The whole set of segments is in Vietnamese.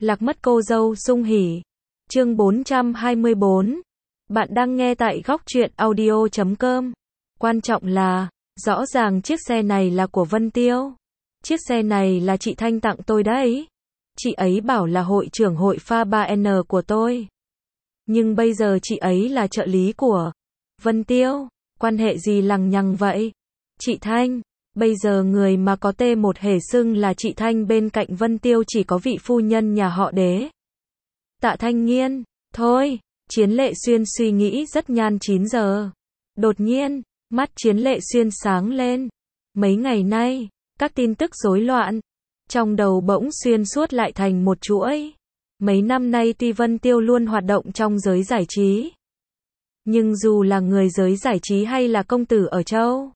Lạc mất cô dâu sung hỉ. Chương 424. Bạn đang nghe tại góc truyện audio.com. Quan trọng là, rõ ràng chiếc xe này là của Vân Tiêu. Chiếc xe này là chị Thanh tặng tôi đấy. Chị ấy bảo là hội trưởng hội pha 3N của tôi. Nhưng bây giờ chị ấy là trợ lý của Vân Tiêu. Quan hệ gì lằng nhằng vậy? Chị Thanh, bây giờ người mà có T1 hề xưng là chị Thanh bên cạnh Vân Tiêu chỉ có vị phu nhân nhà họ Đế. Tạ Thanh Nghiên. Thôi, Chiến Lệ Xuyên suy nghĩ rất nhan 9 giờ. Đột nhiên, mắt Chiến Lệ Xuyên sáng lên. Mấy ngày nay, các tin tức rối loạn. Trong đầu bỗng xuyên suốt lại thành một chuỗi. Mấy năm nay tuy Vân Tiêu luôn hoạt động trong giới giải trí. Nhưng dù là người giới giải trí hay là công tử ở châu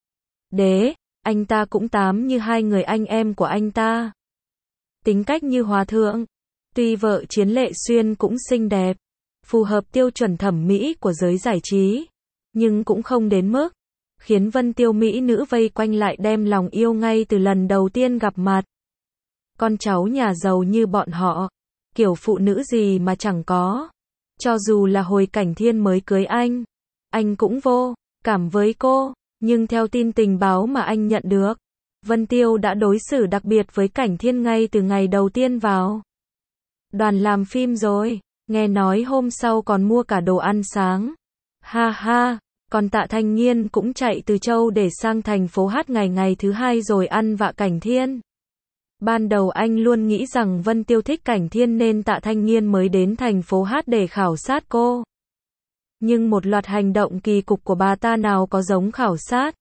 Đế, anh ta cũng tám như hai người anh em của anh ta. Tính cách như hòa thượng. Tuy vợ Chiến Lệ Xuyên cũng xinh đẹp, phù hợp tiêu chuẩn thẩm mỹ của giới giải trí, nhưng cũng không đến mức khiến Vân Tiêu mỹ nữ vây quanh lại đem lòng yêu ngay từ lần đầu tiên gặp mặt. Con cháu nhà giàu như bọn họ, kiểu phụ nữ gì mà chẳng có. Cho dù là hồi Cảnh Thiên mới cưới anh cũng vô cảm với cô, nhưng theo tin tình báo mà anh nhận được, Vân Tiêu đã đối xử đặc biệt với Cảnh Thiên ngay từ ngày đầu tiên vào đoàn làm phim rồi, nghe nói hôm sau còn mua cả đồ ăn sáng. Ha ha, còn Tạ Thanh Nghiên cũng chạy từ châu để sang thành phố Hát ngày thứ hai rồi ăn vạ Cảnh Thiên. Ban đầu anh luôn nghĩ rằng Vân Tiêu thích Cảnh Thiên nên Tạ Thanh Nghiên mới đến thành phố Hát để khảo sát cô. Nhưng một loạt hành động kỳ cục của bà ta nào có giống khảo sát.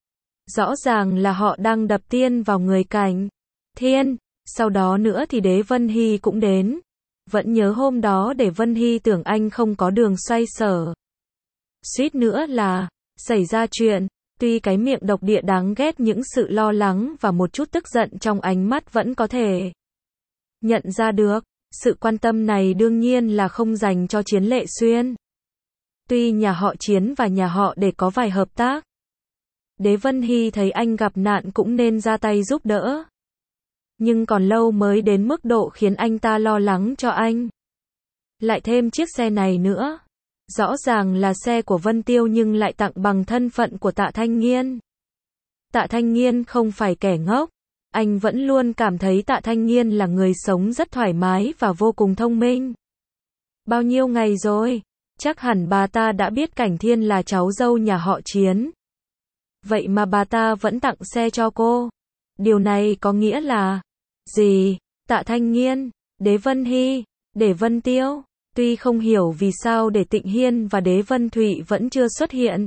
Rõ ràng là họ đang đập tiên vào người Cảnh Thiên. Sau đó nữa thì Đế Vân Hy cũng đến. Vẫn nhớ hôm đó để Vân Hy tưởng anh không có đường xoay sở. Suýt nữa là xảy ra chuyện. Tuy cái miệng độc địa đáng ghét, những sự lo lắng và một chút tức giận trong ánh mắt vẫn có thể nhận ra được. Sự quan tâm này đương nhiên là không dành cho Chiến Lệ Xuyên. Tuy nhà họ Chiến và nhà họ Để có vài hợp tác, Đế Vân Hy thấy anh gặp nạn cũng nên ra tay giúp đỡ. Nhưng còn lâu mới đến mức độ khiến anh ta lo lắng cho anh. Lại thêm chiếc xe này nữa. Rõ ràng là xe của Vân Tiêu nhưng lại tặng bằng thân phận của Tạ Thanh Nghiên. Tạ Thanh Nghiên không phải kẻ ngốc. Anh vẫn luôn cảm thấy Tạ Thanh Nghiên là người sống rất thoải mái và vô cùng thông minh. Bao nhiêu ngày rồi, chắc hẳn bà ta đã biết Cảnh Thiên là cháu dâu nhà họ Chiến. Vậy mà bà ta vẫn tặng xe cho cô. Điều này có nghĩa là gì? Tạ Thanh Nghiên, Đế Vân Hy, Để Vân Tiêu. Tuy không hiểu vì sao Để Tịnh Hiên và Đế Vân Thụy vẫn chưa xuất hiện.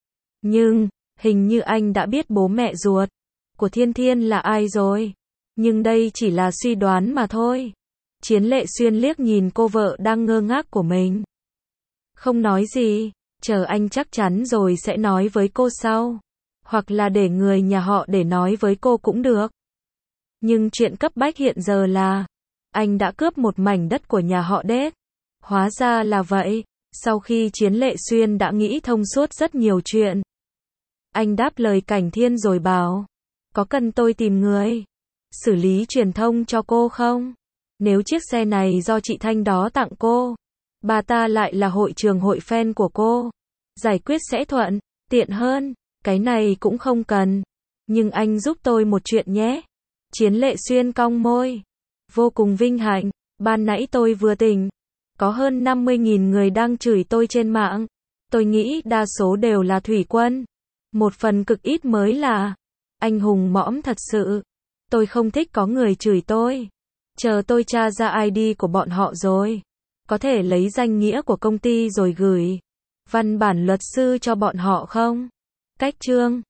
Nhưng, hình như anh đã biết bố mẹ ruột của Thiên Thiên là ai rồi. Nhưng đây chỉ là suy đoán mà thôi. Chiến Lệ Xuyên liếc nhìn cô vợ đang ngơ ngác của mình. Không nói gì, chờ anh chắc chắn rồi sẽ nói với cô sau. Hoặc là để người nhà họ Để nói với cô cũng được. Nhưng chuyện cấp bách hiện giờ là anh đã cướp một mảnh đất của nhà họ Đế. Hóa ra là vậy. Sau khi Chiến Lệ Xuyên đã nghĩ thông suốt rất nhiều chuyện, anh đáp lời Cảnh Thiên rồi bảo, có cần tôi tìm người xử lý truyền thông cho cô không? Nếu chiếc xe này do chị Thanh đó tặng cô, bà ta lại là hội trưởng hội fan của cô, giải quyết sẽ thuận tiện hơn. Cái này cũng không cần. Nhưng anh giúp tôi một chuyện nhé. Chiến Lệ Xuyên cong môi. Vô cùng vinh hạnh. Ban nãy tôi vừa tỉnh. Có hơn 50.000 người đang chửi tôi trên mạng. Tôi nghĩ đa số đều là thủy quân. Một phần cực ít mới là anh hùng mõm thật sự. Tôi không thích có người chửi tôi. Chờ tôi tra ra ID của bọn họ rồi. Có thể lấy danh nghĩa của công ty rồi gửi văn bản luật sư cho bọn họ không? Cách chương